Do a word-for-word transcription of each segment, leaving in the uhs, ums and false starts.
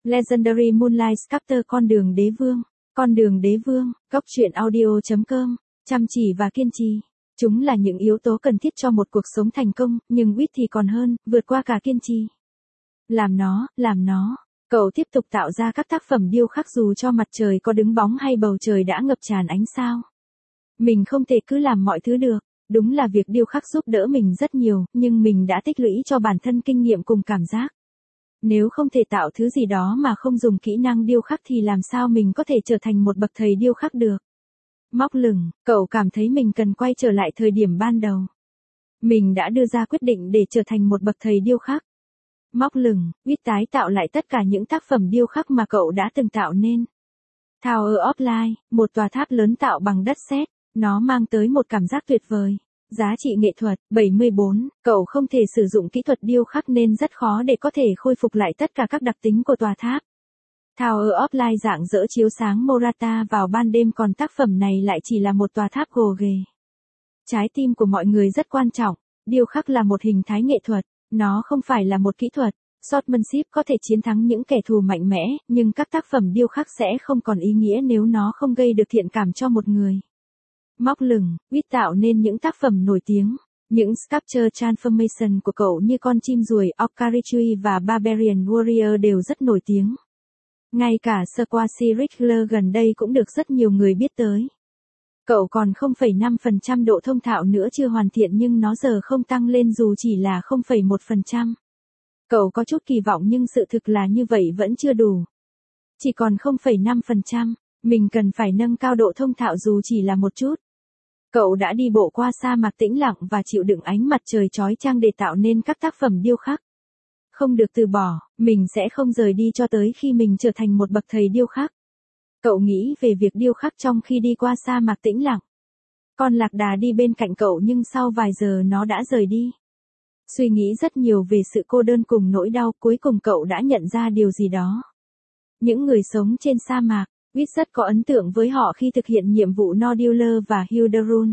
Legendary Moonlight Sculptor con đường đế vương. Con đường đế vương, góc truyện audio.com, chăm chỉ và kiên trì. Chúng là những yếu tố cần thiết cho một cuộc sống thành công, nhưng Wit thì còn hơn, vượt qua cả kiên trì. Làm nó, làm nó. Cậu tiếp tục tạo ra các tác phẩm điêu khắc dù cho mặt trời có đứng bóng hay bầu trời đã ngập tràn ánh sao. Mình không thể cứ làm mọi thứ được. Đúng là việc điêu khắc giúp đỡ mình rất nhiều, nhưng mình đã tích lũy cho bản thân kinh nghiệm cùng cảm giác. Nếu không thể tạo thứ gì đó mà không dùng kỹ năng điêu khắc thì làm sao mình có thể trở thành một bậc thầy điêu khắc được. Móc lửng, cậu cảm thấy mình cần quay trở lại thời điểm ban đầu. Mình đã đưa ra quyết định để trở thành một bậc thầy điêu khắc. Móc lửng, Wit tái tạo lại tất cả những tác phẩm điêu khắc mà cậu đã từng tạo nên. Tower of Light, một tòa tháp lớn tạo bằng đất sét, nó mang tới một cảm giác tuyệt vời. Giá trị nghệ thuật, bảy mươi bốn, cậu không thể sử dụng kỹ thuật điêu khắc nên rất khó để có thể khôi phục lại tất cả các đặc tính của tòa tháp. Tower of Light dạng dỡ chiếu sáng Morata vào ban đêm, còn tác phẩm này lại chỉ là một tòa tháp gồ ghề. Trái tim của mọi người rất quan trọng, điêu khắc là một hình thái nghệ thuật, nó không phải là một kỹ thuật. Swordsmanship có thể chiến thắng những kẻ thù mạnh mẽ, nhưng các tác phẩm điêu khắc sẽ không còn ý nghĩa nếu nó không gây được thiện cảm cho một người. Móc lửng, Wit tạo nên những tác phẩm nổi tiếng. Những sculpture transformation của cậu như con chim ruồi, Ocarichui và Barbarian Warrior đều rất nổi tiếng. Ngay cả Squashy Wrestler gần đây cũng được rất nhiều người biết tới. Cậu còn không phẩy năm phần trăm độ thông thạo nữa, chưa hoàn thiện nhưng nó giờ không tăng lên dù chỉ là không phẩy một phần trăm. Cậu có chút kỳ vọng nhưng sự thực là như vậy vẫn chưa đủ. Chỉ còn không phẩy năm phần trăm, mình cần phải nâng cao độ thông thạo dù chỉ là một chút. Cậu đã đi bộ qua sa mạc tĩnh lặng và chịu đựng ánh mặt trời chói chang để tạo nên các tác phẩm điêu khắc. Không được từ bỏ, mình sẽ không rời đi cho tới khi mình trở thành một bậc thầy điêu khắc. Cậu nghĩ về việc điêu khắc trong khi đi qua sa mạc tĩnh lặng. Con lạc đà đi bên cạnh cậu nhưng sau vài giờ nó đã rời đi. Suy nghĩ rất nhiều về sự cô đơn cùng nỗi đau, cuối cùng cậu đã nhận ra điều gì đó. Những người sống trên sa mạc, Wit rất có ấn tượng với họ khi thực hiện nhiệm vụ Nodular và Hilderun.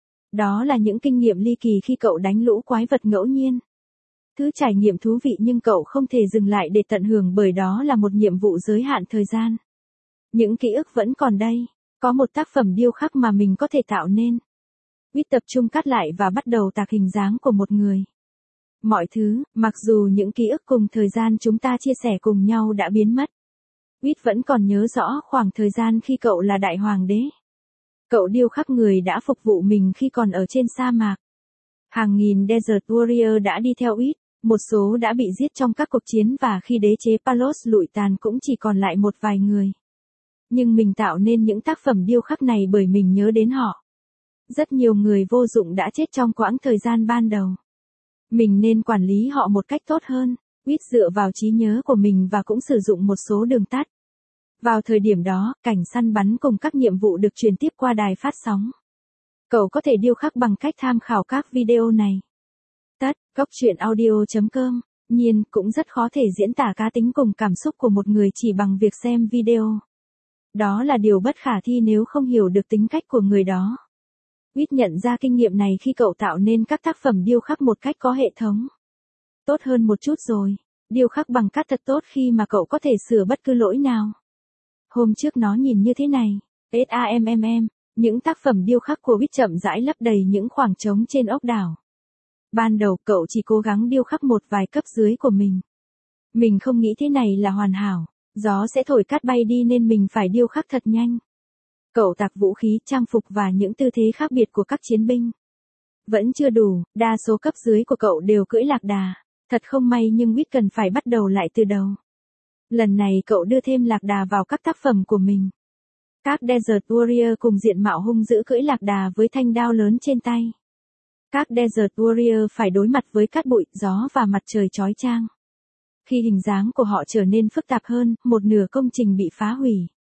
Đó là những kinh nghiệm ly kỳ khi cậu đánh lũ quái vật ngẫu nhiên. Thứ trải nghiệm thú vị nhưng cậu không thể dừng lại để tận hưởng bởi đó là một nhiệm vụ giới hạn thời gian. Những ký ức vẫn còn đây, có một tác phẩm điêu khắc mà mình có thể tạo nên. Wit tập trung cắt lại và bắt đầu tạc hình dáng của một người. Mọi thứ, mặc dù những ký ức cùng thời gian chúng ta chia sẻ cùng nhau đã biến mất. Wit vẫn còn nhớ rõ khoảng thời gian khi cậu là đại hoàng đế. Cậu điêu khắc người đã phục vụ mình khi còn ở trên sa mạc. Hàng nghìn Desert Warrior đã đi theo Wit, một số đã bị giết trong các cuộc chiến và khi đế chế Palos lụi tàn cũng chỉ còn lại một vài người. Nhưng mình tạo nên những tác phẩm điêu khắc này bởi mình nhớ đến họ. Rất nhiều người vô dụng đã chết trong quãng thời gian ban đầu. Mình nên quản lý họ một cách tốt hơn. Wit dựa vào trí nhớ của mình và cũng sử dụng một số đường tắt. Vào thời điểm đó, cảnh săn bắn cùng các nhiệm vụ được truyền tiếp qua đài phát sóng. Cậu có thể điêu khắc bằng cách tham khảo các video này. Tất, góc truyện audio.com, nhiên cũng rất khó thể diễn tả cá tính cùng cảm xúc của một người chỉ bằng việc xem video. Đó là điều bất khả thi nếu không hiểu được tính cách của người đó. Wit nhận ra kinh nghiệm này khi cậu tạo nên các tác phẩm điêu khắc một cách có hệ thống. Tốt hơn một chút rồi, điêu khắc bằng cát thật tốt khi mà cậu có thể sửa bất cứ lỗi nào. Hôm trước nó nhìn như thế này, SAMMM, những tác phẩm điêu khắc của Wit chậm rãi lấp đầy những khoảng trống trên ốc đảo. Ban đầu cậu chỉ cố gắng điêu khắc một vài cấp dưới của mình. Mình không nghĩ thế này là hoàn hảo, gió sẽ thổi cát bay đi nên mình phải điêu khắc thật nhanh. Cậu tạc vũ khí, trang phục và những tư thế khác biệt của các chiến binh. Vẫn chưa đủ, đa số cấp dưới của cậu đều cưỡi lạc đà. Thật không may nhưng Wit cần phải bắt đầu lại từ đầu. Lần này cậu đưa thêm lạc đà vào các tác phẩm của mình. Các Desert Warrior cùng diện mạo hung dữ cưỡi lạc đà với thanh đao lớn trên tay. Các Desert Warrior phải đối mặt với cát bụi, gió và mặt trời chói chang. Khi hình dáng của họ trở nên phức tạp hơn, một nửa công trình bị phá hủy.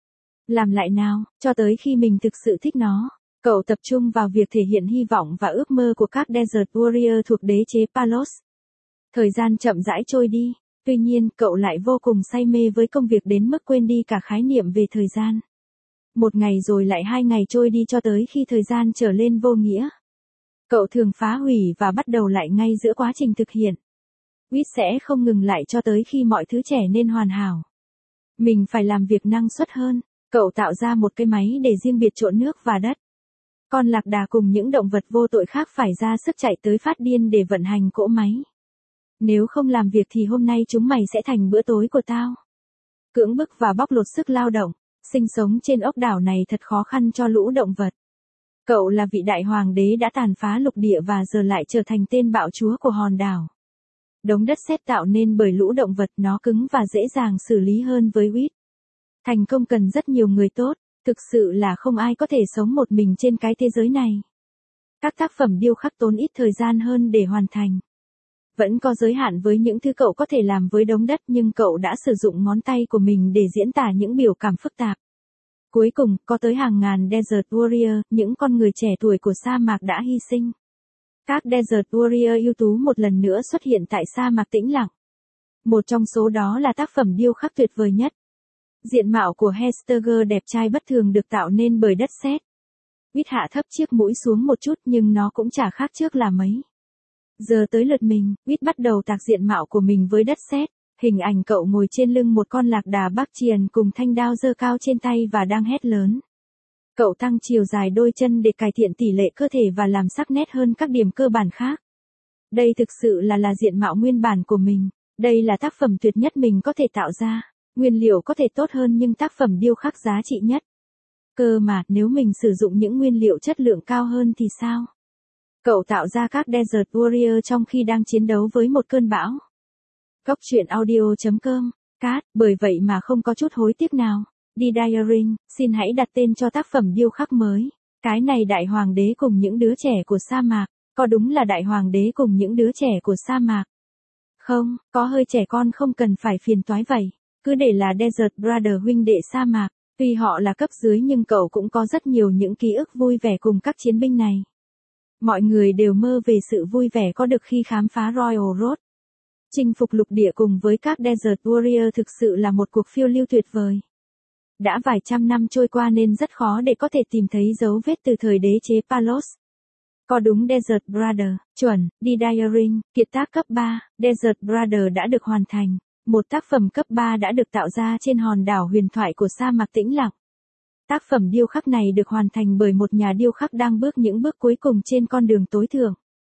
Làm lại nào, cho tới khi mình thực sự thích nó. Cậu tập trung vào việc thể hiện hy vọng và ước mơ của các Desert Warrior thuộc đế chế Palos. Thời gian chậm rãi trôi đi, tuy nhiên cậu lại vô cùng say mê với công việc đến mức quên đi cả khái niệm về thời gian. Một ngày rồi lại hai ngày trôi đi cho tới khi thời gian trở lên vô nghĩa. Cậu thường phá hủy và bắt đầu lại ngay giữa quá trình thực hiện. Wit sẽ không ngừng lại cho tới khi mọi thứ trở nên hoàn hảo. Mình phải làm việc năng suất hơn. Cậu tạo ra một cái máy để riêng biệt trộn nước và đất. Con lạc đà cùng những động vật vô tội khác phải ra sức chạy tới phát điên để vận hành cỗ máy. Nếu không làm việc thì hôm nay chúng mày sẽ thành bữa tối của tao. Cưỡng bức và bóc lột sức lao động, sinh sống trên ốc đảo này thật khó khăn cho lũ động vật. Cậu là vị đại hoàng đế đã tàn phá lục địa và giờ lại trở thành tên bạo chúa của hòn đảo. Đống đất sét tạo nên bởi lũ động vật nó cứng và dễ dàng xử lý hơn với Wheat. Thành công cần rất nhiều người tốt, thực sự là không ai có thể sống một mình trên cái thế giới này. Các tác phẩm điêu khắc tốn ít thời gian hơn để hoàn thành. Vẫn có giới hạn với những thứ cậu có thể làm với đống đất nhưng cậu đã sử dụng ngón tay của mình để diễn tả những biểu cảm phức tạp. Cuối cùng, có tới hàng ngàn Desert Warrior, những con người trẻ tuổi của sa mạc đã hy sinh. Các Desert Warrior ưu tú một lần nữa xuất hiện tại sa mạc tĩnh lặng. Một trong số đó là tác phẩm điêu khắc tuyệt vời nhất. Diện mạo của Hesteger đẹp trai bất thường được tạo nên bởi đất sét. Wheat hạ thấp chiếc mũi xuống một chút nhưng nó cũng chả khác trước là mấy. Giờ tới lượt mình, Wheat bắt đầu tạc diện mạo của mình với đất sét. Hình ảnh cậu ngồi trên lưng một con lạc đà Bakchian cùng thanh đao giơ cao trên tay và đang hét lớn. Cậu tăng chiều dài đôi chân để cải thiện tỷ lệ cơ thể và làm sắc nét hơn các điểm cơ bản khác. Đây thực sự là là diện mạo nguyên bản của mình. Đây là tác phẩm tuyệt nhất mình có thể tạo ra. Nguyên liệu có thể tốt hơn nhưng tác phẩm điêu khắc giá trị nhất. Cơ mà nếu mình sử dụng những nguyên liệu chất lượng cao hơn thì sao? Cậu tạo ra các Desert Warrior trong khi đang chiến đấu với một cơn bão. Góc truyện audio chấm com, cát, bởi vậy mà không có chút hối tiếc nào. Đi Diaring, xin hãy đặt tên cho tác phẩm điêu khắc mới. Cái này đại hoàng đế cùng những đứa trẻ của sa mạc, có đúng là đại hoàng đế cùng những đứa trẻ của sa mạc? Không, có hơi trẻ con không cần phải phiền toái vậy. Cứ để là Desert Brother huynh đệ sa mạc, tuy họ là cấp dưới nhưng cậu cũng có rất nhiều những ký ức vui vẻ cùng các chiến binh này. Mọi người đều mơ về sự vui vẻ có được khi khám phá Royal Road. Chinh phục lục địa cùng với các Desert Warrior thực sự là một cuộc phiêu lưu tuyệt vời. Đã vài trăm năm trôi qua nên rất khó để có thể tìm thấy dấu vết từ thời đế chế Palos. Có đúng Desert Brother, chuẩn, đi Diaring, kiệt tác cấp ba, Desert Brother đã được hoàn thành. Một tác phẩm cấp ba đã được tạo ra trên hòn đảo huyền thoại của sa mạc tĩnh lặng. Tác phẩm điêu khắc này được hoàn thành bởi một nhà điêu khắc đang bước những bước cuối cùng trên con đường tối thượng.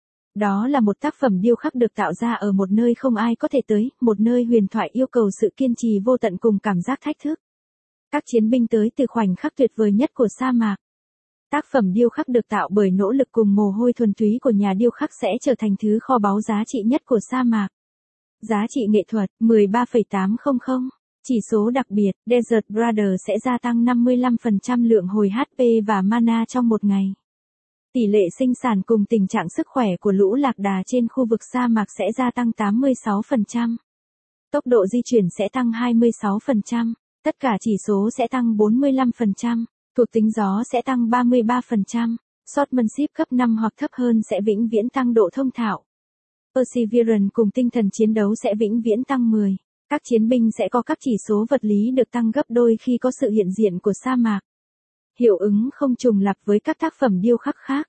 Đó là một tác phẩm điêu khắc được tạo ra ở một nơi không ai có thể tới, một nơi huyền thoại yêu cầu sự kiên trì vô tận cùng cảm giác thách thức. Các chiến binh tới từ khoảnh khắc tuyệt vời nhất của sa mạc. Tác phẩm điêu khắc được tạo bởi nỗ lực cùng mồ hôi thuần túy của nhà điêu khắc sẽ trở thành thứ kho báu giá trị nhất của sa mạc. Giá trị nghệ thuật, mười ba phẩy tám không không. Chỉ số đặc biệt, Desert Brother sẽ gia tăng năm mươi lăm phần trăm lượng hồi hát pê và mana trong một ngày. Tỷ lệ sinh sản cùng tình trạng sức khỏe của lũ lạc đà trên khu vực sa mạc sẽ gia tăng tám mươi sáu phần trăm. Tốc độ di chuyển sẽ tăng hai mươi sáu phần trăm. Tất cả chỉ số sẽ tăng bốn mươi lăm phần trăm. Thuộc tính gió sẽ tăng ba mươi ba phần trăm. Swordsmanship cấp năm hoặc thấp hơn sẽ vĩnh viễn tăng độ thông thạo. Perseverance cùng tinh thần chiến đấu sẽ vĩnh viễn tăng mười. Các chiến binh sẽ có các chỉ số vật lý được tăng gấp đôi khi có sự hiện diện của sa mạc. Hiệu ứng không trùng lặp với các tác phẩm điêu khắc khác.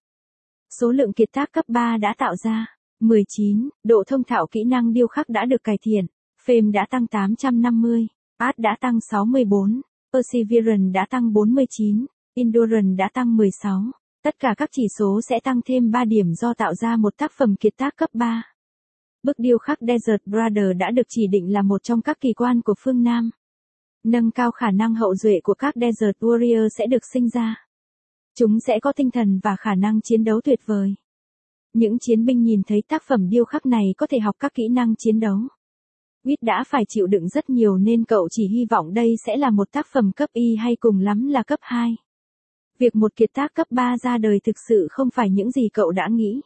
Số lượng kiệt tác cấp ba đã tạo ra. mười chín. Độ thông thạo kỹ năng điêu khắc đã được cải thiện. Fame đã tăng tám trăm năm mươi. Art đã tăng sáu mươi bốn. Perseverance đã tăng bốn mươi chín. Endurance đã tăng mười sáu. Tất cả các chỉ số sẽ tăng thêm ba điểm do tạo ra một tác phẩm kiệt tác cấp ba. Bức điêu khắc Desert Brother đã được chỉ định là một trong các kỳ quan của phương Nam. Nâng cao khả năng hậu duệ của các Desert Warrior sẽ được sinh ra. Chúng sẽ có tinh thần và khả năng chiến đấu tuyệt vời. Những chiến binh nhìn thấy tác phẩm điêu khắc này có thể học các kỹ năng chiến đấu. Wheat đã phải chịu đựng rất nhiều nên cậu chỉ hy vọng đây sẽ là một tác phẩm cấp Y hay cùng lắm là cấp hai. Việc một kiệt tác cấp ba ra đời thực sự không phải những gì cậu đã nghĩ.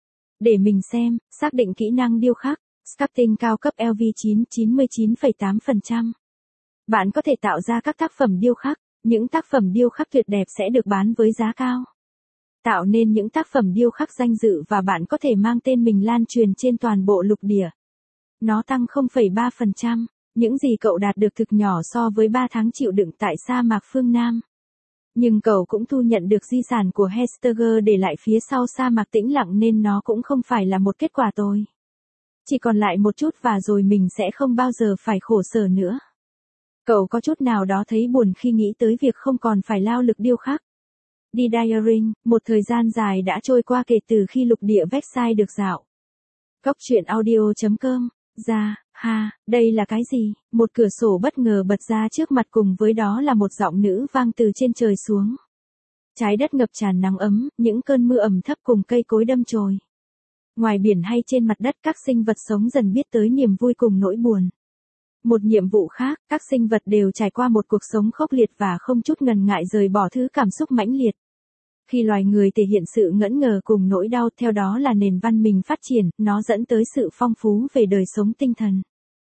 Để mình xem, xác định kỹ năng điêu khắc, sculpting cao cấp L V chín chín mươi chín phẩy tám phần trăm. Bạn có thể tạo ra các tác phẩm điêu khắc, những tác phẩm điêu khắc tuyệt đẹp sẽ được bán với giá cao. Tạo nên những tác phẩm điêu khắc danh dự và bạn có thể mang tên mình lan truyền trên toàn bộ lục địa. Nó tăng không phẩy ba phần trăm, những gì cậu đạt được thực nhỏ so với ba tháng chịu đựng tại sa mạc phương Nam. Nhưng cậu cũng thu nhận được di sản của Hesteger để lại phía sau sa mạc tĩnh lặng nên nó cũng không phải là một kết quả tồi. Chỉ còn lại một chút và rồi mình sẽ không bao giờ phải khổ sở nữa. Cậu có chút nào đó thấy buồn khi nghĩ tới việc không còn phải lao lực điêu khắc. Đi Diaring, một thời gian dài đã trôi qua kể từ khi lục địa Versailles được dạo. Cốc truyện audio.com, ra, ha, đây là cái gì? Một cửa sổ bất ngờ bật ra trước mặt cùng với đó là một giọng nữ vang từ trên trời xuống. Trái đất ngập tràn nắng ấm, những cơn mưa ẩm thấp cùng cây cối đâm chồi. Ngoài biển hay trên mặt đất các sinh vật sống dần biết tới niềm vui cùng nỗi buồn. Một nhiệm vụ khác, các sinh vật đều trải qua một cuộc sống khốc liệt và không chút ngần ngại rời bỏ thứ cảm xúc mãnh liệt. Khi loài người thể hiện sự ngẫn ngờ cùng nỗi đau, theo đó là nền văn minh phát triển, nó dẫn tới sự phong phú về đời sống tinh thần.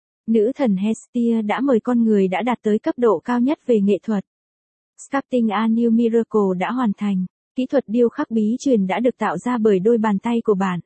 Nữ thần Hestia đã mời con người đã đạt tới cấp độ cao nhất về nghệ thuật. Sculpting a New Miracle đã hoàn thành. Kỹ thuật điêu khắc bí truyền đã được tạo ra bởi đôi bàn tay của bạn.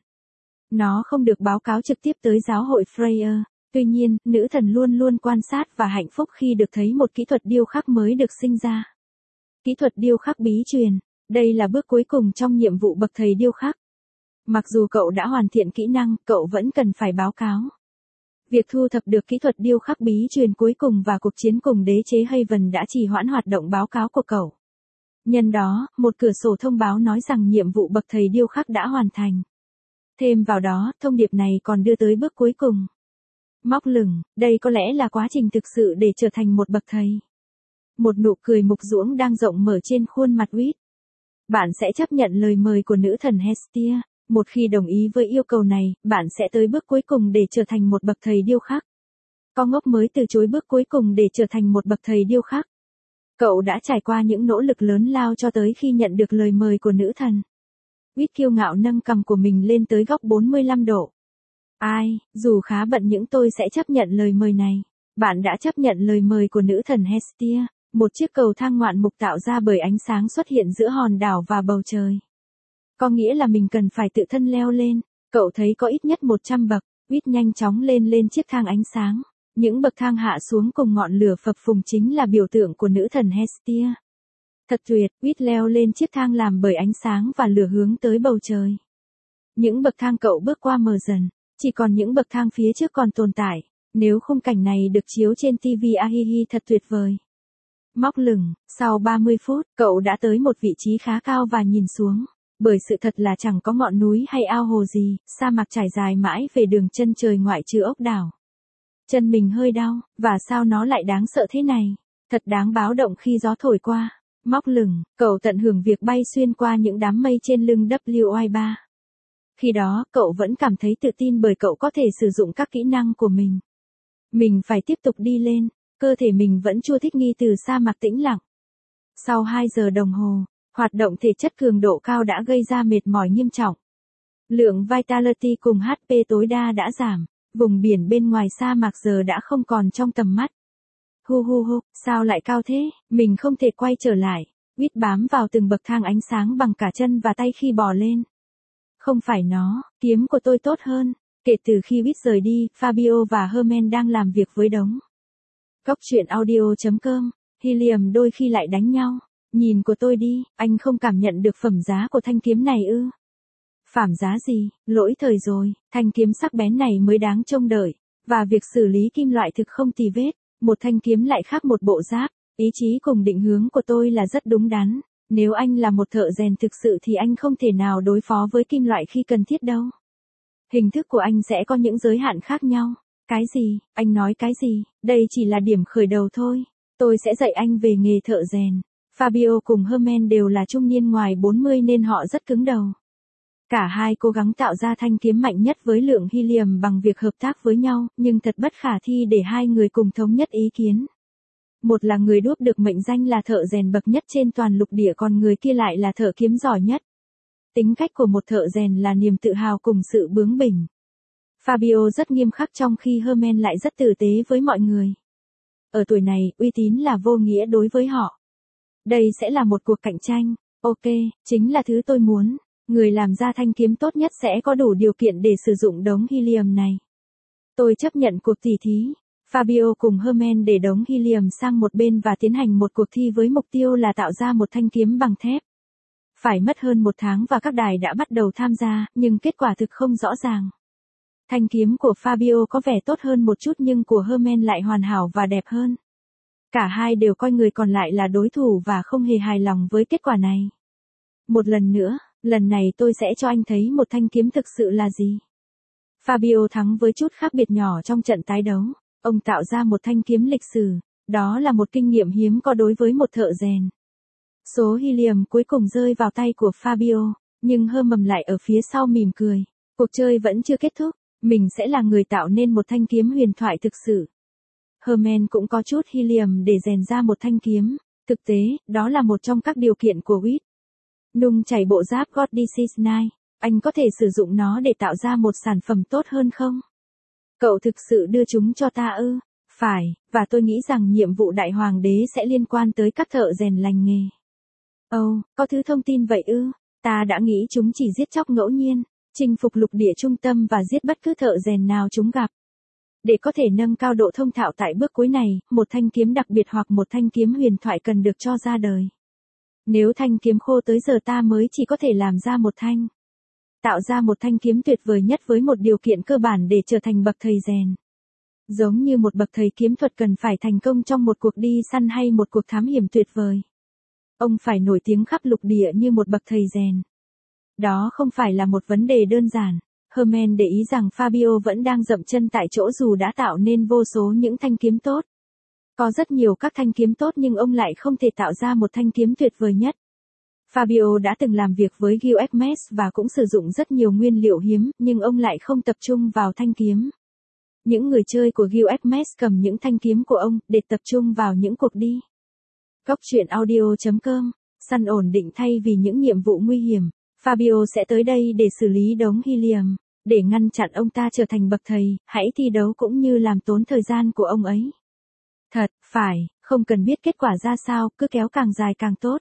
Nó không được báo cáo trực tiếp tới giáo hội Freya. Tuy nhiên, nữ thần luôn luôn quan sát và hạnh phúc khi được thấy một kỹ thuật điêu khắc mới được sinh ra. Kỹ thuật điêu khắc bí truyền. Đây là bước cuối cùng trong nhiệm vụ bậc thầy điêu khắc. Mặc dù cậu đã hoàn thiện kỹ năng, cậu vẫn cần phải báo cáo. Việc thu thập được kỹ thuật điêu khắc bí truyền cuối cùng và cuộc chiến cùng đế chế Haven đã trì hoãn hoạt động báo cáo của cậu. Nhân đó, một cửa sổ thông báo nói rằng nhiệm vụ bậc thầy điêu khắc đã hoàn thành. Thêm vào đó, thông điệp này còn đưa tới bước cuối cùng. Móc lửng, đây có lẽ là quá trình thực sự để trở thành một bậc thầy. Một nụ cười mục ruỗng đang rộng mở trên khuôn mặt Whit. Bạn sẽ chấp nhận lời mời của nữ thần Hestia. Một khi đồng ý với yêu cầu này, bạn sẽ tới bước cuối cùng để trở thành một bậc thầy điêu khắc. Con ngốc mới từ chối bước cuối cùng để trở thành một bậc thầy điêu khắc. Cậu đã trải qua những nỗ lực lớn lao cho tới khi nhận được lời mời của nữ thần. Whit kiêu ngạo nâng cằm của mình lên tới góc bốn mươi lăm độ. Ai, dù khá bận những tôi sẽ chấp nhận lời mời này. Bạn đã chấp nhận lời mời của nữ thần Hestia. Một chiếc cầu thang ngoạn mục tạo ra bởi ánh sáng xuất hiện giữa hòn đảo và bầu trời. Có nghĩa là mình cần phải tự thân leo lên. Cậu thấy có ít nhất một trăm bậc. Whit nhanh chóng lên lên chiếc thang ánh sáng. Những bậc thang hạ xuống cùng ngọn lửa phập phùng chính là biểu tượng của nữ thần Hestia. Thật tuyệt, Whit leo lên chiếc thang làm bởi ánh sáng và lửa hướng tới bầu trời. Những bậc thang cậu bước qua mờ dần. Chỉ còn những bậc thang phía trước còn tồn tại. Nếu khung cảnh này được chiếu trên ti vi ahihi thật tuyệt vời. Móc lửng, sau ba mươi phút, cậu đã tới một vị trí khá cao và nhìn xuống. Bởi sự thật là chẳng có ngọn núi hay ao hồ gì, sa mạc trải dài mãi về đường chân trời ngoại trừ ốc đảo. Chân mình hơi đau, và sao nó lại đáng sợ thế này? Thật đáng báo động khi gió thổi qua. Móc lửng, cậu tận hưởng việc bay xuyên qua những đám mây trên lưng W I ba. Khi đó, cậu vẫn cảm thấy tự tin bởi cậu có thể sử dụng các kỹ năng của mình. Mình phải tiếp tục đi lên, cơ thể mình vẫn chưa thích nghi từ sa mạc tĩnh lặng. Sau hai giờ đồng hồ, hoạt động thể chất cường độ cao đã gây ra mệt mỏi nghiêm trọng. Lượng Vitality cùng hát pê tối đa đã giảm, vùng biển bên ngoài sa mạc giờ đã không còn trong tầm mắt. Hu hu hu, sao lại cao thế, mình không thể quay trở lại. Whit bám vào từng bậc thang ánh sáng bằng cả chân và tay khi bò lên. Không phải nó, kiếm của tôi tốt hơn. Kể từ khi Whit rời đi, Fabio và Herman đang làm việc với đống. Cốc truyện audio.com, Helium đôi khi lại đánh nhau. Nhìn của tôi đi, anh không cảm nhận được phẩm giá của thanh kiếm này ư? Phẩm giá gì, lỗi thời rồi, thanh kiếm sắc bén này mới đáng trông đợi. Và việc xử lý kim loại thực không tì vết, một thanh kiếm lại khác một bộ giáp. Ý chí cùng định hướng của tôi là rất đúng đắn. Nếu anh là một thợ rèn thực sự thì anh không thể nào đối phó với kim loại khi cần thiết đâu. Hình thức của anh sẽ có những giới hạn khác nhau. Cái gì, anh nói cái gì, đây chỉ là điểm khởi đầu thôi. Tôi sẽ dạy anh về nghề thợ rèn. Fabio cùng Herman đều là trung niên ngoài bốn mươi nên họ rất cứng đầu. Cả hai cố gắng tạo ra thanh kiếm mạnh nhất với lượng helium bằng việc hợp tác với nhau, nhưng thật bất khả thi để hai người cùng thống nhất ý kiến. Một là người đúc được mệnh danh là thợ rèn bậc nhất trên toàn lục địa, còn người kia lại là thợ kiếm giỏi nhất. Tính cách của một thợ rèn là niềm tự hào cùng sự bướng bỉnh. Fabio rất nghiêm khắc trong khi Herman lại rất tử tế với mọi người. Ở tuổi này, uy tín là vô nghĩa đối với họ. Đây sẽ là một cuộc cạnh tranh. Ok, chính là thứ tôi muốn. Người làm ra thanh kiếm tốt nhất sẽ có đủ điều kiện để sử dụng đống helium này. Tôi chấp nhận cuộc tỉ thí. Fabio cùng Herman để đống helium sang một bên và tiến hành một cuộc thi với mục tiêu là tạo ra một thanh kiếm bằng thép. Phải mất hơn một tháng và các đài đã bắt đầu tham gia, nhưng kết quả thực không rõ ràng. Thanh kiếm của Fabio có vẻ tốt hơn một chút nhưng của Herman lại hoàn hảo và đẹp hơn. Cả hai đều coi người còn lại là đối thủ và không hề hài lòng với kết quả này. Một lần nữa, lần này tôi sẽ cho anh thấy một thanh kiếm thực sự là gì. Fabio thắng với chút khác biệt nhỏ trong trận tái đấu. Ông tạo ra một thanh kiếm lịch sử, đó là một kinh nghiệm hiếm có đối với một thợ rèn. Số helium cuối cùng rơi vào tay của Fabio, nhưng Herman lại ở phía sau mỉm cười. Cuộc chơi vẫn chưa kết thúc, mình sẽ là người tạo nên một thanh kiếm huyền thoại thực sự. Herman cũng có chút helium để rèn ra một thanh kiếm, thực tế, đó là một trong các điều kiện của Witt. Nung chảy bộ giáp God Disease chín, anh có thể sử dụng nó để tạo ra một sản phẩm tốt hơn không? Cậu thực sự đưa chúng cho ta ư? Phải, và tôi nghĩ rằng nhiệm vụ đại hoàng đế sẽ liên quan tới các thợ rèn lành nghề. Ồ, oh, có thứ thông tin vậy ư? Ta đã nghĩ chúng chỉ giết chóc ngẫu nhiên, chinh phục lục địa trung tâm và giết bất cứ thợ rèn nào chúng gặp. Để có thể nâng cao độ thông thạo tại bước cuối này, một thanh kiếm đặc biệt hoặc một thanh kiếm huyền thoại cần được cho ra đời. Nếu thanh kiếm khô tới giờ ta mới chỉ có thể làm ra một thanh. Tạo ra một thanh kiếm tuyệt vời nhất với một điều kiện cơ bản để trở thành bậc thầy rèn. Giống như một bậc thầy kiếm thuật cần phải thành công trong một cuộc đi săn hay một cuộc thám hiểm tuyệt vời. Ông phải nổi tiếng khắp lục địa như một bậc thầy rèn. Đó không phải là một vấn đề đơn giản. Herman để ý rằng Fabio vẫn đang dậm chân tại chỗ dù đã tạo nên vô số những thanh kiếm tốt. Có rất nhiều các thanh kiếm tốt nhưng ông lại không thể tạo ra một thanh kiếm tuyệt vời nhất. Fabio đã từng làm việc với Gil Hermes và cũng sử dụng rất nhiều nguyên liệu hiếm, nhưng ông lại không tập trung vào thanh kiếm. Những người chơi của Gil Hermes cầm những thanh kiếm của ông để tập trung vào những cuộc đi. Góc truyện audio chấm com, săn ổn định thay vì những nhiệm vụ nguy hiểm. Fabio sẽ tới đây để xử lý đống helium, để ngăn chặn ông ta trở thành bậc thầy, hãy thi đấu cũng như làm tốn thời gian của ông ấy. Thật, phải, không cần biết kết quả ra sao, cứ kéo càng dài càng tốt.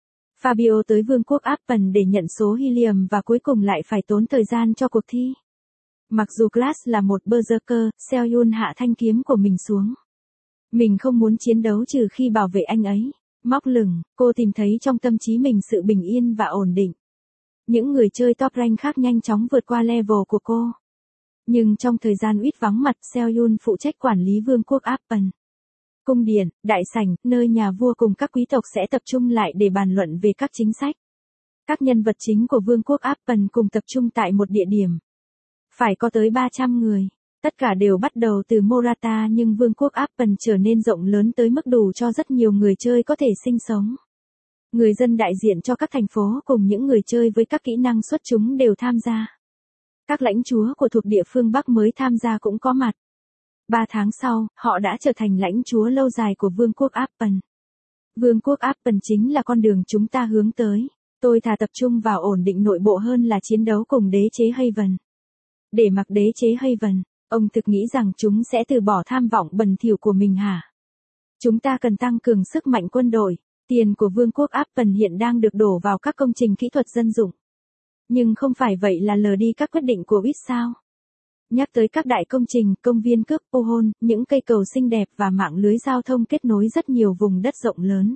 Fabio tới vương quốc Appen để nhận số helium và cuối cùng lại phải tốn thời gian cho cuộc thi. Mặc dù Glass là một berserker, Seo-yun hạ thanh kiếm của mình xuống. Mình không muốn chiến đấu trừ khi bảo vệ anh ấy. Móc lửng, cô tìm thấy trong tâm trí mình sự bình yên và ổn định. Những người chơi top rank khác nhanh chóng vượt qua level của cô. Nhưng trong thời gian Witt vắng mặt, Seo-yun phụ trách quản lý vương quốc Appen. Cung điện, đại sảnh, nơi nhà vua cùng các quý tộc sẽ tập trung lại để bàn luận về các chính sách. Các nhân vật chính của vương quốc Appen cùng tập trung tại một địa điểm. Phải có tới ba trăm người. Tất cả đều bắt đầu từ Morata nhưng vương quốc Appen trở nên rộng lớn tới mức đủ cho rất nhiều người chơi có thể sinh sống. Người dân đại diện cho các thành phố cùng những người chơi với các kỹ năng xuất chúng đều tham gia. Các lãnh chúa của thuộc địa phương Bắc mới tham gia cũng có mặt. Ba tháng sau, họ đã trở thành lãnh chúa lâu dài của vương quốc Appen. Vương quốc Appen chính là con đường chúng ta hướng tới. Tôi thà tập trung vào ổn định nội bộ hơn là chiến đấu cùng đế chế Haven. Để mặc đế chế Haven, ông thực nghĩ rằng chúng sẽ từ bỏ tham vọng bẩn thỉu của mình hả? Chúng ta cần tăng cường sức mạnh quân đội. Tiền của vương quốc Appen hiện đang được đổ vào các công trình kỹ thuật dân dụng. Nhưng không phải vậy là lờ đi các quyết định của Witt sao? Nhắc tới các đại công trình, công viên cước, Pohon, những cây cầu xinh đẹp và mạng lưới giao thông kết nối rất nhiều vùng đất rộng lớn.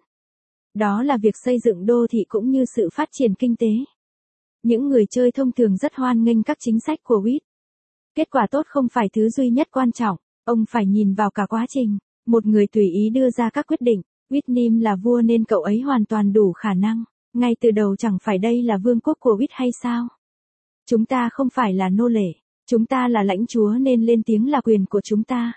Đó là việc xây dựng đô thị cũng như sự phát triển kinh tế. Những người chơi thông thường rất hoan nghênh các chính sách của Witt. Kết quả tốt không phải thứ duy nhất quan trọng, ông phải nhìn vào cả quá trình. Một người tùy ý đưa ra các quyết định. Whitnim là vua nên cậu ấy hoàn toàn đủ khả năng. Ngay từ đầu chẳng phải đây là vương quốc của Witt hay sao? Chúng ta không phải là nô lệ. Chúng ta là lãnh chúa nên lên tiếng là quyền của chúng ta.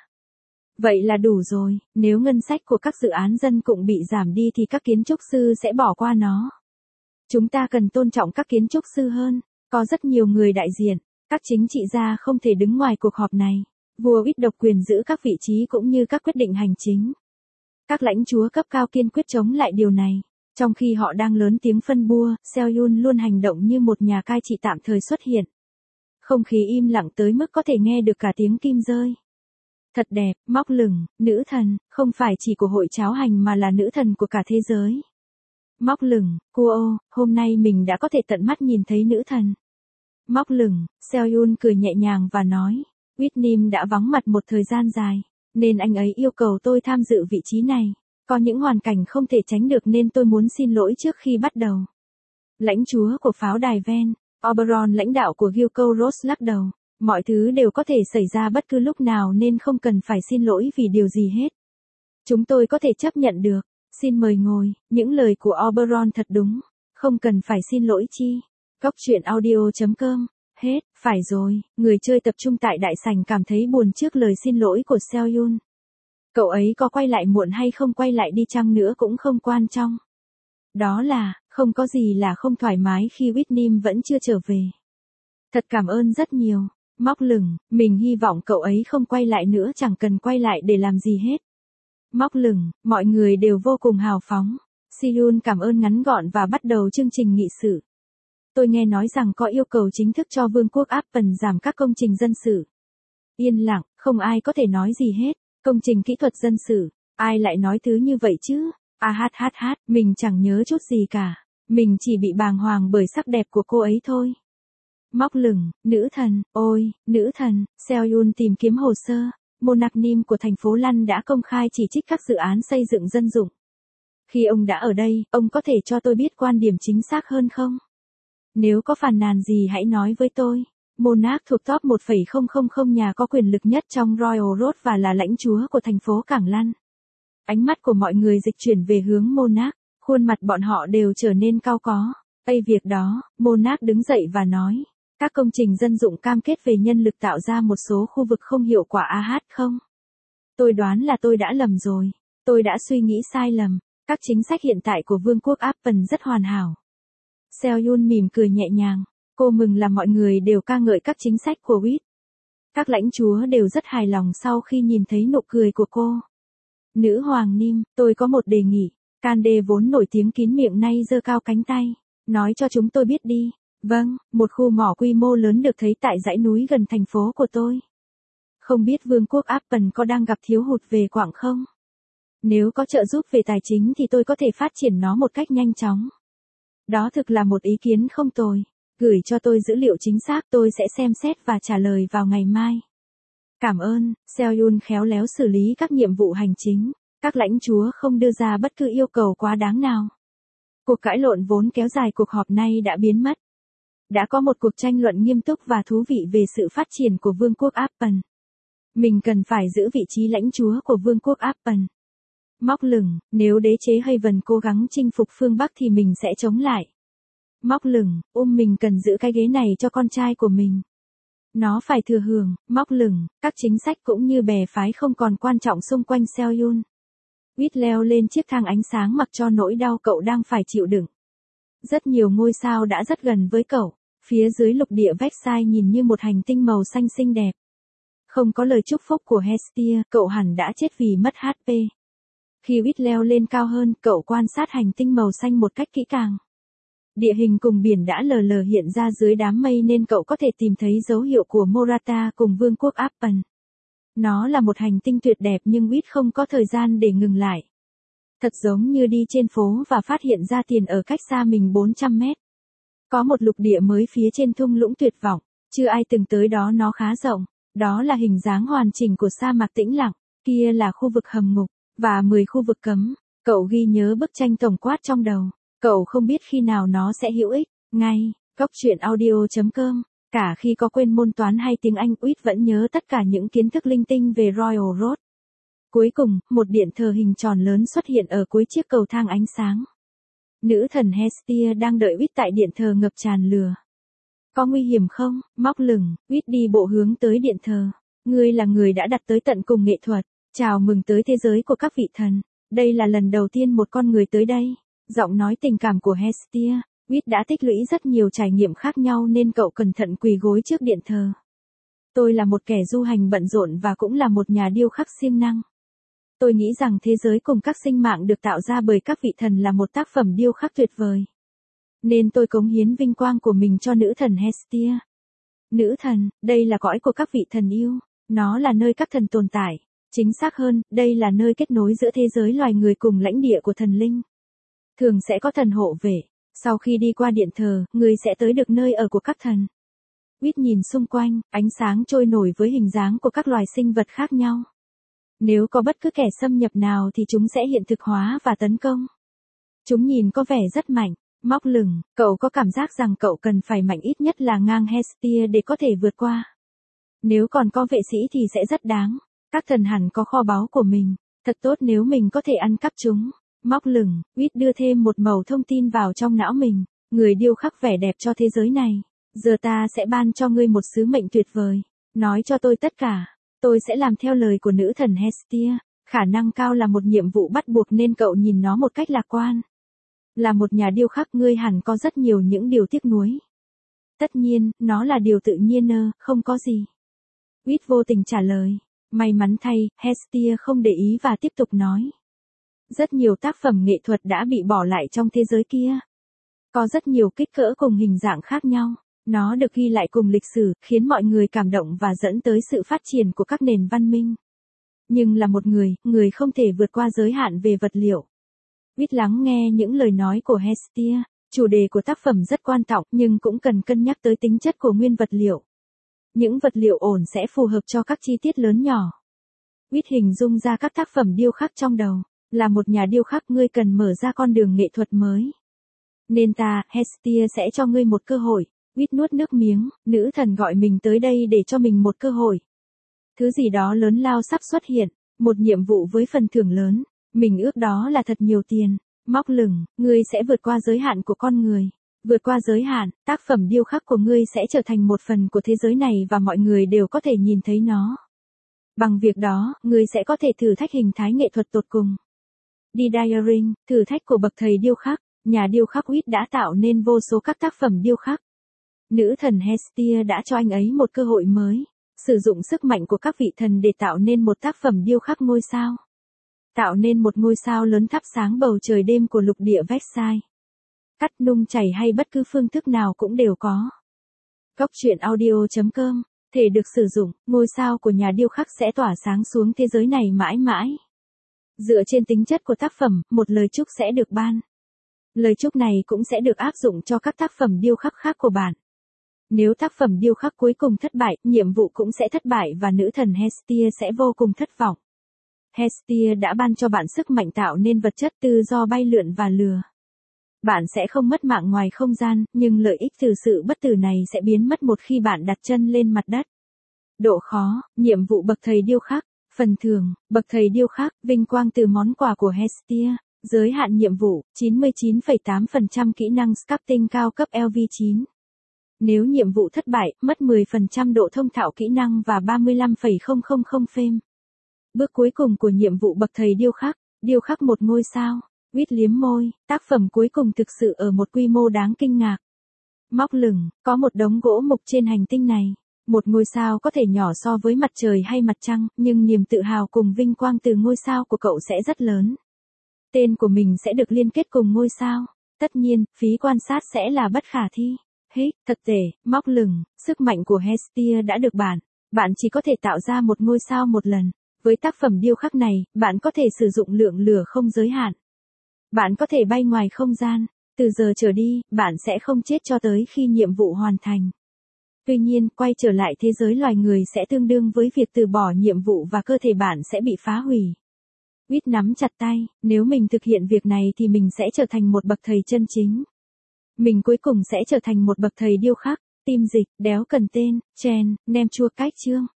Vậy là đủ rồi, nếu ngân sách của các dự án dân cũng bị giảm đi thì các kiến trúc sư sẽ bỏ qua nó. Chúng ta cần tôn trọng các kiến trúc sư hơn. Có rất nhiều người đại diện, các chính trị gia không thể đứng ngoài cuộc họp này. Vua Witt độc quyền giữ các vị trí cũng như các quyết định hành chính. Các lãnh chúa cấp cao kiên quyết chống lại điều này. Trong khi họ đang lớn tiếng phân bua, Seo-yun luôn hành động như một nhà cai trị tạm thời xuất hiện. Không khí im lặng tới mức có thể nghe được cả tiếng kim rơi. Thật đẹp, móc lửng, nữ thần, không phải chỉ của hội cháo hành mà là nữ thần của cả thế giới. Móc lửng, Kuo, hôm nay mình đã có thể tận mắt nhìn thấy nữ thần. Móc lửng, Seo-yun cười nhẹ nhàng và nói, Whitnim đã vắng mặt một thời gian dài, nên anh ấy yêu cầu tôi tham dự vị trí này. Có những hoàn cảnh không thể tránh được nên tôi muốn xin lỗi trước khi bắt đầu. Lãnh chúa của pháo đài Ven, Oberon lãnh đạo của Gilco Ross lắc đầu. Mọi thứ đều có thể xảy ra bất cứ lúc nào nên không cần phải xin lỗi vì điều gì hết. Chúng tôi có thể chấp nhận được. Xin mời ngồi, những lời của Oberon thật đúng. Không cần phải xin lỗi chi. Góc chuyện audio.com. Hết, phải rồi, người chơi tập trung tại đại sảnh cảm thấy buồn trước lời xin lỗi của Seohyun. Cậu ấy có quay lại muộn hay không quay lại đi chăng nữa cũng không quan trọng. Đó là, không có gì là không thoải mái khi Whitney vẫn chưa trở về. Thật cảm ơn rất nhiều. Móc lửng, mình hy vọng cậu ấy không quay lại nữa, chẳng cần quay lại để làm gì hết. Móc lửng, mọi người đều vô cùng hào phóng. Seohyun cảm ơn ngắn gọn và bắt đầu chương trình nghị sự. Tôi nghe nói rằng có yêu cầu chính thức cho Vương quốc Apple giảm các công trình dân sự. Yên lặng, không ai có thể nói gì hết. Công trình kỹ thuật dân sự, ai lại nói thứ như vậy chứ? À hát hát hát, mình chẳng nhớ chút gì cả. Mình chỉ bị bàng hoàng bởi sắc đẹp của cô ấy thôi. Móc lửng, nữ thần, ôi, nữ thần, Seohyun tìm kiếm hồ sơ. Monarchnim của thành phố Lăn đã công khai chỉ trích các dự án xây dựng dân dụng. Khi ông đã ở đây, ông có thể cho tôi biết quan điểm chính xác hơn không? Nếu có phàn nàn gì hãy nói với tôi. Monarch thuộc top một phẩy không không không nhà có quyền lực nhất trong Royal Road và là lãnh chúa của thành phố Cảng Lăn. Ánh mắt của mọi người dịch chuyển về hướng Monarch, khuôn mặt bọn họ đều trở nên cau có. Ây việc đó, Monarch đứng dậy và nói, các công trình dân dụng cam kết về nhân lực tạo ra một số khu vực không hiệu quả a hát không? Tôi đoán là tôi đã lầm rồi. Tôi đã suy nghĩ sai lầm. Các chính sách hiện tại của Vương quốc Apple rất hoàn hảo. Seohyun mỉm cười nhẹ nhàng. Cô mừng là mọi người đều ca ngợi các chính sách của Whit. Các lãnh chúa đều rất hài lòng sau khi nhìn thấy nụ cười của cô. Nữ hoàng Nim, tôi có một đề nghị. Cande vốn nổi tiếng kín miệng nay giơ cao cánh tay. Nói cho chúng tôi biết đi. Vâng, một khu mỏ quy mô lớn được thấy tại dãy núi gần thành phố của tôi. Không biết Vương quốc Apple có đang gặp thiếu hụt về quặng không? Nếu có trợ giúp về tài chính thì tôi có thể phát triển nó một cách nhanh chóng. Đó thực là một ý kiến không tồi. Gửi cho tôi dữ liệu chính xác, tôi sẽ xem xét và trả lời vào ngày mai. Cảm ơn, Seohyun khéo léo xử lý các nhiệm vụ hành chính. Các lãnh chúa không đưa ra bất cứ yêu cầu quá đáng nào. Cuộc cãi lộn vốn kéo dài cuộc họp nay đã biến mất. Đã có một cuộc tranh luận nghiêm túc và thú vị về sự phát triển của Vương quốc Apple. Mình cần phải giữ vị trí lãnh chúa của Vương quốc Apple. Móc lửng, nếu đế chế Haven cố gắng chinh phục phương Bắc thì mình sẽ chống lại. Móc lửng, um mình cần giữ cái ghế này cho con trai của mình. Nó phải thừa hưởng. Móc lửng, các chính sách cũng như bè phái không còn quan trọng xung quanh Seohyun. Whit leo lên chiếc thang ánh sáng mặc cho nỗi đau cậu đang phải chịu đựng. Rất nhiều ngôi sao đã rất gần với cậu. Phía dưới lục địa Vexai nhìn như một hành tinh màu xanh xinh đẹp. Không có lời chúc phúc của Hestia, cậu hẳn đã chết vì mất hát pê. Khi Whit leo lên cao hơn, cậu quan sát hành tinh màu xanh một cách kỹ càng. Địa hình cùng biển đã lờ lờ hiện ra dưới đám mây nên cậu có thể tìm thấy dấu hiệu của Morata cùng Vương quốc Apple. Nó là một hành tinh tuyệt đẹp nhưng Whit không có thời gian để ngừng lại. Thật giống như đi trên phố và phát hiện ra tiền ở cách xa mình bốn trăm mét. Có một lục địa mới phía trên thung lũng tuyệt vọng, chưa ai từng tới đó, nó khá rộng. Đó là hình dáng hoàn chỉnh của sa mạc tĩnh lặng, kia là khu vực hầm ngục, và mười khu vực cấm. Cậu ghi nhớ bức tranh tổng quát trong đầu. Cậu không biết khi nào nó sẽ hữu ích. Ngay, góc chuyện audio.com. Cả khi có quên môn toán hay tiếng Anh, Whit vẫn nhớ tất cả những kiến thức linh tinh về Royal Road. Cuối cùng, một điện thờ hình tròn lớn xuất hiện ở cuối chiếc cầu thang ánh sáng. Nữ thần Hestia đang đợi Whit tại điện thờ ngập tràn lửa. Có nguy hiểm không? Móc lửng, Whit đi bộ hướng tới điện thờ. Ngươi là người đã đặt tới tận cùng nghệ thuật. Chào mừng tới thế giới của các vị thần. Đây là lần đầu tiên một con người tới đây. Giọng nói tình cảm của Hestia. Whit đã tích lũy rất nhiều trải nghiệm khác nhau nên cậu cẩn thận quỳ gối trước điện thờ. Tôi là một kẻ du hành bận rộn và cũng là một nhà điêu khắc siêng năng. Tôi nghĩ rằng thế giới cùng các sinh mạng được tạo ra bởi các vị thần là một tác phẩm điêu khắc tuyệt vời. Nên tôi cống hiến vinh quang của mình cho nữ thần Hestia. Nữ thần, đây là cõi của các vị thần yêu. Nó là nơi các thần tồn tại. Chính xác hơn, đây là nơi kết nối giữa thế giới loài người cùng lãnh địa của thần linh. Thường sẽ có thần hộ vệ. Sau khi đi qua điện thờ, người sẽ tới được nơi ở của các thần. Whit nhìn xung quanh, ánh sáng trôi nổi với hình dáng của các loài sinh vật khác nhau. Nếu có bất cứ kẻ xâm nhập nào thì chúng sẽ hiện thực hóa và tấn công. Chúng nhìn có vẻ rất mạnh. Móc lửng, cậu có cảm giác rằng cậu cần phải mạnh ít nhất là ngang Hestia để có thể vượt qua. Nếu còn có vệ sĩ thì sẽ rất đáng. Các thần hẳn có kho báu của mình. Thật tốt nếu mình có thể ăn cắp chúng. Móc lửng, Quýt đưa thêm một mẩu thông tin vào trong não mình. Người điêu khắc vẻ đẹp cho thế giới này. Giờ ta sẽ ban cho ngươi một sứ mệnh tuyệt vời. Nói cho tôi tất cả. Tôi sẽ làm theo lời của nữ thần Hestia. Khả năng cao là một nhiệm vụ bắt buộc nên cậu nhìn nó một cách lạc quan. Là một nhà điêu khắc ngươi hẳn có rất nhiều những điều tiếc nuối. Tất nhiên, nó là điều tự nhiên ơ, không có gì. Quýt vô tình trả lời. May mắn thay, Hestia không để ý và tiếp tục nói. Rất nhiều tác phẩm nghệ thuật đã bị bỏ lại trong thế giới kia. Có rất nhiều kích cỡ cùng hình dạng khác nhau. Nó được ghi lại cùng lịch sử, khiến mọi người cảm động và dẫn tới sự phát triển của các nền văn minh. Nhưng là một người, người không thể vượt qua giới hạn về vật liệu. Quýt lắng nghe những lời nói của Hestia. Chủ đề của tác phẩm rất quan trọng nhưng cũng cần cân nhắc tới tính chất của nguyên vật liệu. Những vật liệu ổn sẽ phù hợp cho các chi tiết lớn nhỏ. Quýt hình dung ra các tác phẩm điêu khắc trong đầu. Là một nhà điêu khắc ngươi cần mở ra con đường nghệ thuật mới. Nên ta, Hestia sẽ cho ngươi một cơ hội. Quýt nuốt nước miếng, nữ thần gọi mình tới đây để cho mình một cơ hội. Thứ gì đó lớn lao sắp xuất hiện, một nhiệm vụ với phần thưởng lớn. Mình ước đó là thật nhiều tiền. Móc lửng, ngươi sẽ vượt qua giới hạn của con người. Vượt qua giới hạn, tác phẩm điêu khắc của ngươi sẽ trở thành một phần của thế giới này và mọi người đều có thể nhìn thấy nó. Bằng việc đó, ngươi sẽ có thể thử thách hình thái nghệ thuật tột cùng. Desiring, thử thách của bậc thầy điêu khắc, nhà điêu khắc Quýt đã tạo nên vô số các tác phẩm điêu khắc. Nữ thần Hestia đã cho anh ấy một cơ hội mới, sử dụng sức mạnh của các vị thần để tạo nên một tác phẩm điêu khắc ngôi sao. Tạo nên một ngôi sao lớn thắp sáng bầu trời đêm của lục địa Versailles. Cắt nung chảy hay bất cứ phương thức nào cũng đều có. Góc truyện audio chấm com, thể được sử dụng, ngôi sao của nhà điêu khắc sẽ tỏa sáng xuống thế giới này mãi mãi. Dựa trên tính chất của tác phẩm, một lời chúc sẽ được ban. Lời chúc này cũng sẽ được áp dụng cho các tác phẩm điêu khắc khác của bạn. Nếu tác phẩm điêu khắc cuối cùng thất bại, nhiệm vụ cũng sẽ thất bại và nữ thần Hestia sẽ vô cùng thất vọng. Hestia đã ban cho bạn sức mạnh tạo nên vật chất tự do bay lượn và lừa. Bạn sẽ không mất mạng ngoài không gian, nhưng lợi ích từ sự bất tử này sẽ biến mất một khi bạn đặt chân lên mặt đất. Độ khó, nhiệm vụ bậc thầy điêu khắc, phần thưởng, bậc thầy điêu khắc, vinh quang từ món quà của Hestia, giới hạn nhiệm vụ, chín mươi chín phẩy tám phần trăm kỹ năng sculpting cao cấp L V chín. Nếu nhiệm vụ thất bại, mất mười phần trăm độ thông thạo kỹ năng và ba mươi lăm phẩy không không không phêm. Bước cuối cùng của nhiệm vụ bậc thầy điêu khắc, điêu khắc một ngôi sao. Quýt liếm môi, tác phẩm cuối cùng thực sự ở một quy mô đáng kinh ngạc. Móc lửng, có một đống gỗ mục trên hành tinh này. Một ngôi sao có thể nhỏ so với mặt trời hay mặt trăng, nhưng niềm tự hào cùng vinh quang từ ngôi sao của cậu sẽ rất lớn. Tên của mình sẽ được liên kết cùng ngôi sao. Tất nhiên, phí quan sát sẽ là bất khả thi. Hít, thật tệ, móc lửng, sức mạnh của Hestia đã được bạn. Bạn chỉ có thể tạo ra một ngôi sao một lần. Với tác phẩm điêu khắc này, bạn có thể sử dụng lượng lửa không giới hạn. Bạn có thể bay ngoài không gian. Từ giờ trở đi, bạn sẽ không chết cho tới khi nhiệm vụ hoàn thành. Tuy nhiên, quay trở lại thế giới loài người sẽ tương đương với việc từ bỏ nhiệm vụ và cơ thể bạn sẽ bị phá hủy. Quýt nắm chặt tay, nếu mình thực hiện việc này thì mình sẽ trở thành một bậc thầy chân chính. Mình cuối cùng sẽ trở thành một bậc thầy điêu khắc, tim dịch, đéo cần tên, chen, nem chua cách chương.